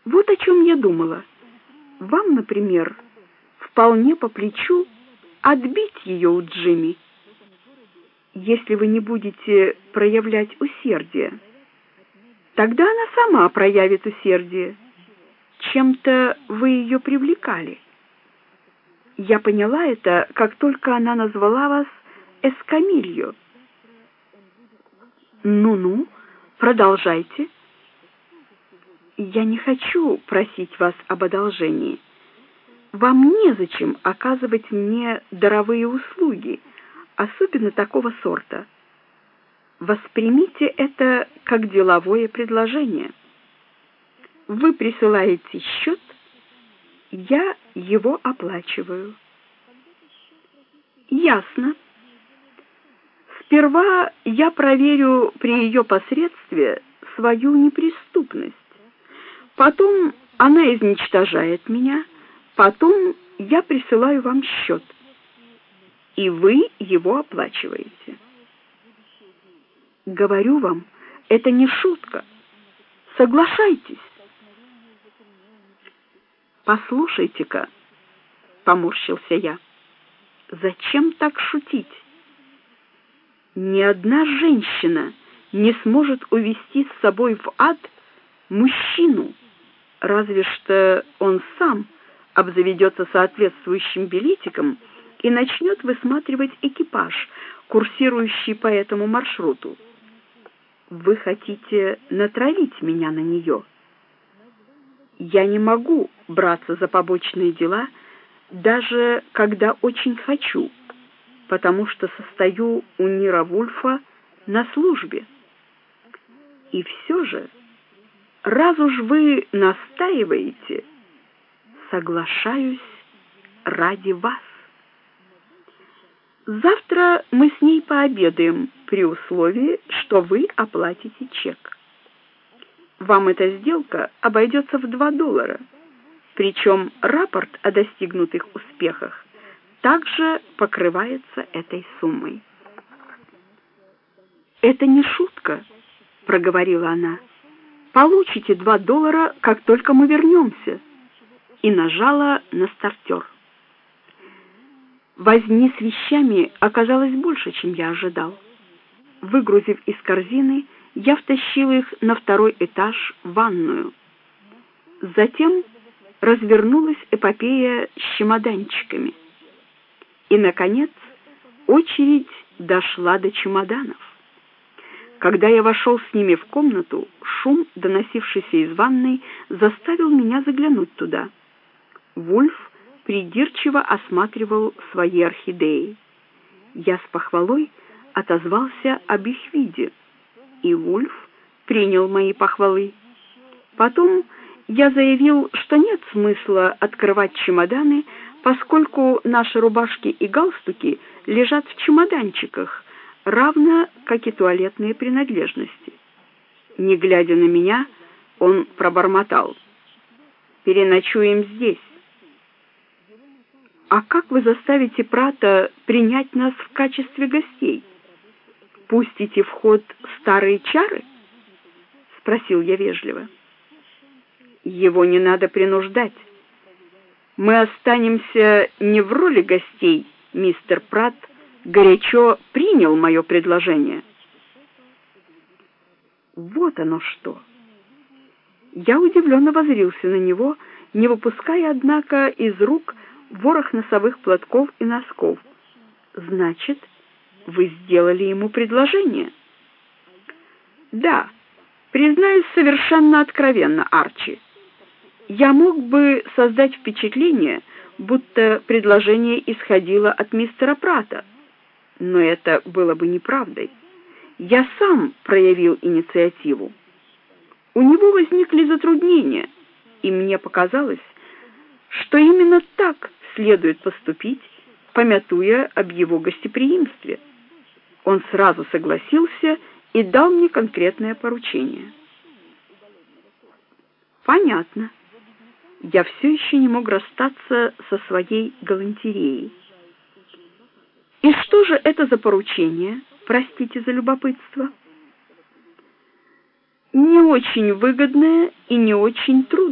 Вот о чем я думала. Вам, например, вполне по плечу отбить ее у Джимми, если вы не будете проявлять усердие. Тогда она сама проявит усердие. Чем-то вы ее привлекали. Я поняла это, как только она назвала вас Эскамильо. Ну-ну, продолжайте. Я не хочу просить вас об одолжении. Вам незачем оказывать мне даровые услуги, особенно такого сорта. Воспримите это как деловое предложение. Вы присылаете счет, я его оплачиваю. Ясно. Сперва я проверю при ее посредстве свою неприступность. Потом она изничтожает меня, потом я присылаю вам счет, и вы его оплачиваете. Говорю вам, это не шутка. Соглашайтесь. Послушайте-ка, поморщился я. Зачем так шутить? Ни одна женщина не сможет увести с собой в ад мужчину, разве что он сам обзаведется соответствующим билетиком и начнет высматривать экипаж, курсирующий по этому маршруту. Вы хотите натравить меня на нее? Я не могу браться за побочные дела, даже когда очень хочу, потому что состою у Нира Вульфа на службе. И все же, раз уж вы настаиваете, соглашаюсь ради вас. Завтра мы с ней пообедаем при условии, что вы оплатите чек. Вам эта сделка обойдется в $2, причем рапорт о достигнутых успехах также покрывается этой суммой. «Это не шутка», — проговорила она. «Получите $2, как только мы вернемся», и нажала на стартер. Возни с вещами оказалось больше, чем я ожидал. Выгрузив из корзины, я втащил их на 2-й этаж в ванную. Затем развернулась эпопея с чемоданчиками. И, наконец, очередь дошла до чемоданов. Когда я вошел с ними в комнату, шум, доносившийся из ванной, заставил меня заглянуть туда. Вульф придирчиво осматривал свои орхидеи. Я с похвалой отозвался об их виде, и Вульф принял мои похвалы. Потом я заявил, что нет смысла открывать чемоданы, поскольку наши рубашки и галстуки лежат в чемоданчиках, равно как и туалетные принадлежности. Не глядя на меня, он пробормотал: «Переночуем здесь». «А как вы заставите Прата принять нас в качестве гостей? Пустите в ход старые чары?» — спросил я вежливо. «Его не надо принуждать. Мы останемся не в роли гостей. Мистер Прат горячо принял мое предложение». Вот оно что. Я удивленно воззрился на него, не выпуская, однако, из рук ворох носовых платков и носков. «Значит, вы сделали ему предложение?» «Да, признаюсь совершенно откровенно, Арчи. Я мог бы создать впечатление, будто предложение исходило от мистера Прата, но это было бы неправдой. Я сам проявил инициативу. У него возникли затруднения, и мне показалось, что именно так следует поступить, памятуя об его гостеприимстве. Он сразу согласился и дал мне конкретное поручение. Понятно. Я все еще не мог расстаться со своей галантереей. И что же это за поручение, простите за любопытство? Не очень выгодное и не очень трудное.